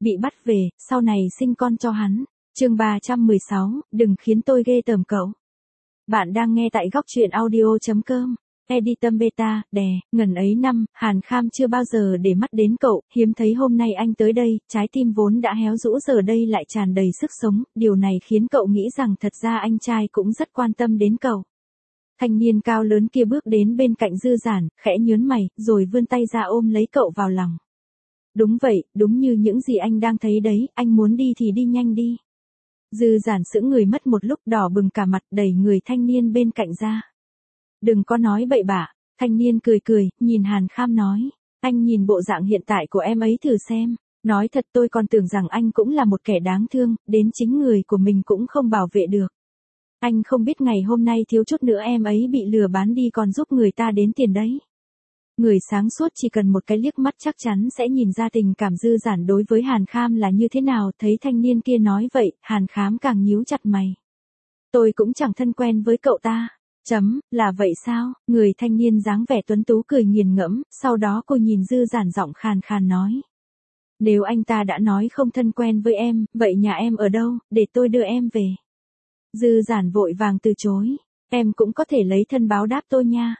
bị bắt về, sau này sinh con cho hắn. Chương 316, đừng khiến tôi ghê tởm cậu. Bạn đang nghe tại góc truyện audio.com. Editum beta, đè, ngần ấy năm, Hàn Kham chưa bao giờ để mắt đến cậu, hiếm thấy hôm nay anh tới đây, trái tim vốn đã héo rũ giờ đây lại tràn đầy sức sống, điều này khiến cậu nghĩ rằng thật ra anh trai cũng rất quan tâm đến cậu. Thanh niên cao lớn kia bước đến bên cạnh Dư Giản, khẽ nhớn mày, rồi vươn tay ra ôm lấy cậu vào lòng. Đúng vậy, đúng như những gì anh đang thấy đấy, anh muốn đi thì đi nhanh đi. Dư Giản sững người mất một lúc, đỏ bừng cả mặt, đẩy người thanh niên bên cạnh ra. Đừng có nói bậy bạ. Thanh niên cười cười, nhìn Hàn Kham nói. Anh nhìn bộ dạng hiện tại của em ấy thử xem. Nói thật tôi còn tưởng rằng anh cũng là một kẻ đáng thương, đến chính người của mình cũng không bảo vệ được. Anh không biết ngày hôm nay thiếu chút nữa em ấy bị lừa bán đi còn giúp người ta đến tiền đấy. Người sáng suốt chỉ cần một cái liếc mắt chắc chắn sẽ nhìn ra tình cảm Dư Giản đối với Hàn Kham là như thế nào. Thấy thanh niên kia nói vậy, Hàn Kham càng nhíu chặt mày. Tôi cũng chẳng thân quen với cậu ta. Là vậy sao? Người thanh niên dáng vẻ tuấn tú cười nghiền ngẫm, sau đó cô nhìn Dư Giản giọng khàn khàn nói. Nếu anh ta đã nói không thân quen với em, vậy nhà em ở đâu, để tôi đưa em về. Dư Giản vội vàng từ chối. Em cũng có thể lấy thân báo đáp tôi nha.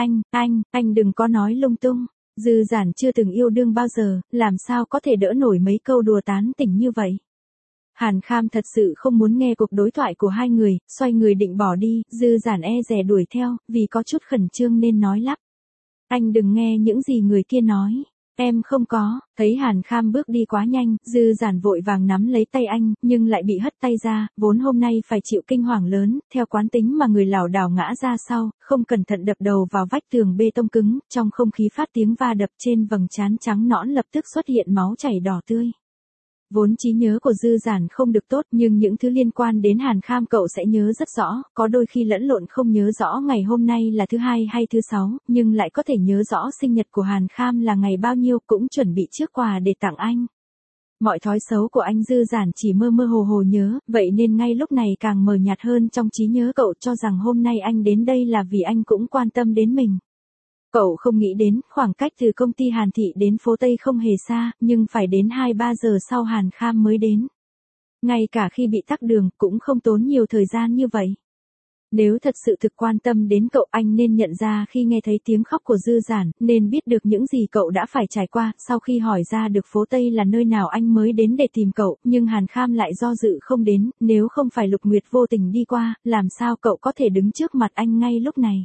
Anh đừng có nói lung tung. Dư Giản chưa từng yêu đương bao giờ, làm sao có thể đỡ nổi mấy câu đùa tán tỉnh như vậy. Hàn Kham thật sự không muốn nghe cuộc đối thoại của hai người, xoay người định bỏ đi, Dư Giản e dè đuổi theo, vì có chút khẩn trương nên nói lắp. Anh đừng nghe những gì người kia nói. Em không có. Thấy Hàn Kham bước đi quá nhanh, Dư Giản vội vàng nắm lấy tay anh, nhưng lại bị hất tay ra, vốn hôm nay phải chịu kinh hoàng lớn, theo quán tính mà người lảo đảo ngã ra sau, không cẩn thận đập đầu vào vách tường bê tông cứng, trong không khí phát tiếng va đập trên vầng trán trắng nõn lập tức xuất hiện máu chảy đỏ tươi. Vốn trí nhớ của Dư Giản không được tốt nhưng những thứ liên quan đến Hàn Kham cậu sẽ nhớ rất rõ, có đôi khi lẫn lộn không nhớ rõ ngày hôm nay là thứ hai hay thứ sáu, nhưng lại có thể nhớ rõ sinh nhật của Hàn Kham là ngày bao nhiêu, cũng chuẩn bị trước quà để tặng anh. Mọi thói xấu của anh Dư Giản chỉ mơ mơ hồ hồ nhớ, vậy nên ngay lúc này càng mờ nhạt hơn trong trí nhớ cậu, cho rằng hôm nay anh đến đây là vì anh cũng quan tâm đến mình. Cậu không nghĩ đến, khoảng cách từ công ty Hàn Thị đến phố Tây không hề xa, nhưng phải đến 2-3 giờ sau Hàn Kham mới đến. Ngay cả khi bị tắc đường, cũng không tốn nhiều thời gian như vậy. Nếu thật sự thực quan tâm đến cậu, anh nên nhận ra khi nghe thấy tiếng khóc của Dư Giản, nên biết được những gì cậu đã phải trải qua. Sau khi hỏi ra được phố Tây là nơi nào anh mới đến để tìm cậu, nhưng Hàn Kham lại do dự không đến, nếu không phải Lục Nguyệt vô tình đi qua, làm sao cậu có thể đứng trước mặt anh ngay lúc này.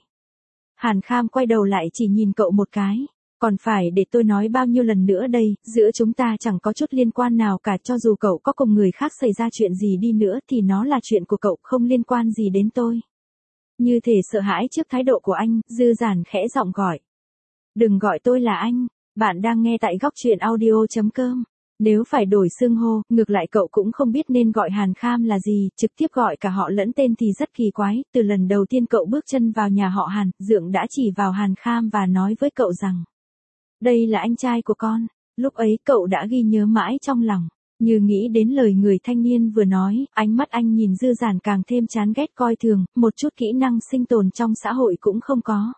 Hàn Kham quay đầu lại chỉ nhìn cậu một cái. Còn phải để tôi nói bao nhiêu lần nữa đây, giữa chúng ta chẳng có chút liên quan nào cả, cho dù cậu có cùng người khác xảy ra chuyện gì đi nữa thì nó là chuyện của cậu, không liên quan gì đến tôi. Như thể sợ hãi trước thái độ của anh, Dư Giản khẽ giọng gọi. Đừng gọi tôi là anh, bạn đang nghe tại góc truyện audio.com. Nếu phải đổi xưng hô, ngược lại cậu cũng không biết nên gọi Hàn Kham là gì, trực tiếp gọi cả họ lẫn tên thì rất kỳ quái. Từ lần đầu tiên cậu bước chân vào nhà họ Hàn, Dượng đã chỉ vào Hàn Kham và nói với cậu rằng, đây là anh trai của con. Lúc ấy cậu đã ghi nhớ mãi trong lòng. Như nghĩ đến lời người thanh niên vừa nói, ánh mắt anh nhìn Dư Giản càng thêm chán ghét coi thường, một chút kỹ năng sinh tồn trong xã hội cũng không có.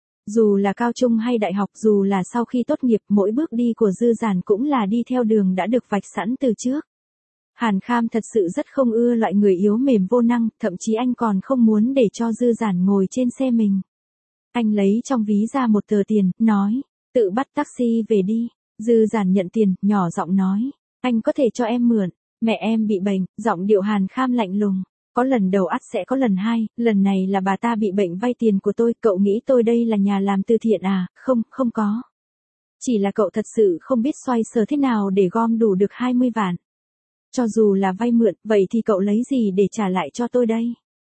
Dù là cao trung hay đại học, dù là sau khi tốt nghiệp, mỗi bước đi của Dư Giản cũng là đi theo đường đã được vạch sẵn từ trước. Hàn Kham thật sự rất không ưa loại người yếu mềm vô năng, thậm chí anh còn không muốn để cho Dư Giản ngồi trên xe mình. Anh lấy trong ví ra một tờ tiền, nói, tự bắt taxi về đi. Dư Giản nhận tiền, nhỏ giọng nói, anh có thể cho em mượn, mẹ em bị bệnh. Giọng điệu Hàn Kham lạnh lùng. Có lần đầu ắt sẽ có lần hai, lần này là bà ta bị bệnh vay tiền của tôi, cậu nghĩ tôi đây là nhà làm từ thiện à? Không có. Chỉ là cậu thật sự không biết xoay sở thế nào để gom đủ được 20 vạn. Cho dù là vay mượn, vậy thì cậu lấy gì để trả lại cho tôi đây?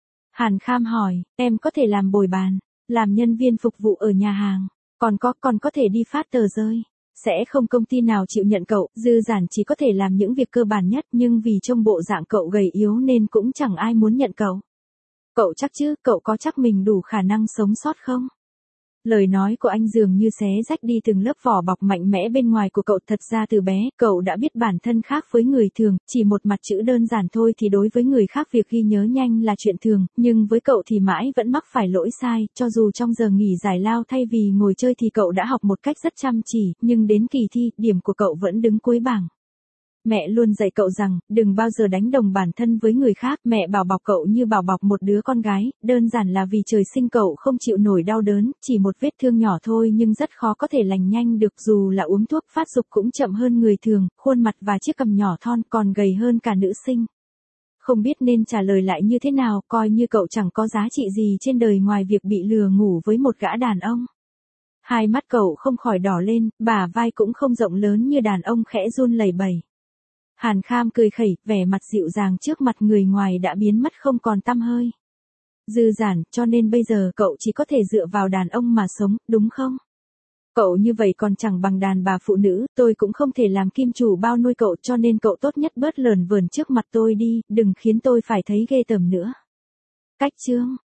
Hàn Kham hỏi, em có thể làm bồi bàn, làm nhân viên phục vụ ở nhà hàng, còn có thể đi phát tờ rơi. Sẽ không công ty nào chịu nhận cậu. Dư Giản chỉ có thể làm những việc cơ bản nhất, nhưng vì trông bộ dạng cậu gầy yếu nên cũng chẳng ai muốn nhận cậu. Cậu chắc chứ, cậu có chắc mình đủ khả năng sống sót không? Lời nói của anh dường như xé rách đi từng lớp vỏ bọc mạnh mẽ bên ngoài của cậu. Thật ra từ bé, cậu đã biết bản thân khác với người thường, chỉ một mặt chữ đơn giản thôi thì đối với người khác việc ghi nhớ nhanh là chuyện thường, nhưng với cậu thì mãi vẫn mắc phải lỗi sai, cho dù trong giờ nghỉ giải lao thay vì ngồi chơi thì cậu đã học một cách rất chăm chỉ, nhưng đến kỳ thi, điểm của cậu vẫn đứng cuối bảng. Mẹ luôn dạy cậu rằng, đừng bao giờ đánh đồng bản thân với người khác. Mẹ bảo bọc cậu như bảo bọc một đứa con gái, đơn giản là vì trời sinh cậu không chịu nổi đau đớn, chỉ một vết thương nhỏ thôi nhưng rất khó có thể lành nhanh được, dù là uống thuốc phát dục cũng chậm hơn người thường, khuôn mặt và chiếc cằm nhỏ thon còn gầy hơn cả nữ sinh. Không biết nên trả lời lại như thế nào, coi như cậu chẳng có giá trị gì trên đời ngoài việc bị lừa ngủ với một gã đàn ông. Hai mắt cậu không khỏi đỏ lên, bả vai cũng không rộng lớn như đàn ông, khẽ run lẩy bẩy. Hàn Kham cười khẩy, vẻ mặt dịu dàng trước mặt người ngoài đã biến mất không còn tăm hơi. Dư Giản, cho nên bây giờ cậu chỉ có thể dựa vào đàn ông mà sống, đúng không? Cậu như vậy còn chẳng bằng đàn bà phụ nữ, tôi cũng không thể làm kim chủ bao nuôi cậu, cho nên cậu tốt nhất bớt lờn vờn trước mặt tôi đi, đừng khiến tôi phải thấy ghê tởm nữa. Cách chương